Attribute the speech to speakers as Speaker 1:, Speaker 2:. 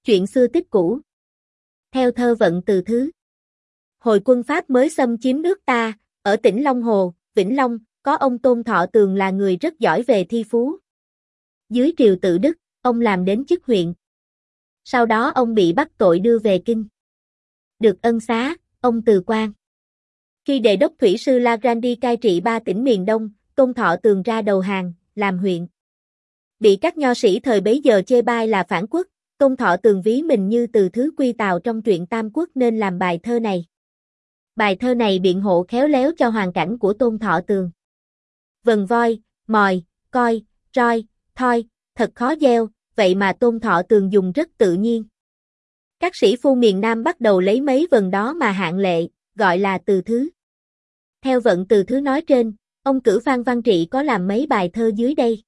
Speaker 1: Chuyện xưa tích cũ. Theo thơ vận từ thứ. Hồi quân Pháp mới xâm chiếm nước ta, ở tỉnh Long Hồ, Vĩnh Long, có ông Tôn Thọ Tường là người rất giỏi về thi phú. Dưới triều Tự Đức, ông làm đến chức huyện. Sau đó ông bị bắt tội đưa về kinh. Được ân xá, ông từ quan. Khi Đề đốc thủy sư La Grandi cai trị 3 tỉnh miền Đông, Tôn Thọ Tường ra đầu hàng, làm huyện. Bị các nho sĩ thời bấy giờ chê bai là phản quốc, Tôn Thọ Tường ví mình như Từ Thứ Quy Tào trong truyện Tam Quốc nên làm bài thơ này. Bài thơ này biện hộ khéo léo cho hoàn cảnh của Tôn Thọ Tường. Vần voi, mòi, coi, roi, thoi, thật khó gieo, vậy mà Tôn Thọ Tường dùng rất tự nhiên. Các sĩ phu miền Nam bắt đầu lấy mấy vần đó mà hạn lệ, gọi là từ thứ. Theo vận từ thứ nói trên, ông cử Phan Văn Trị có làm mấy bài thơ dưới đây.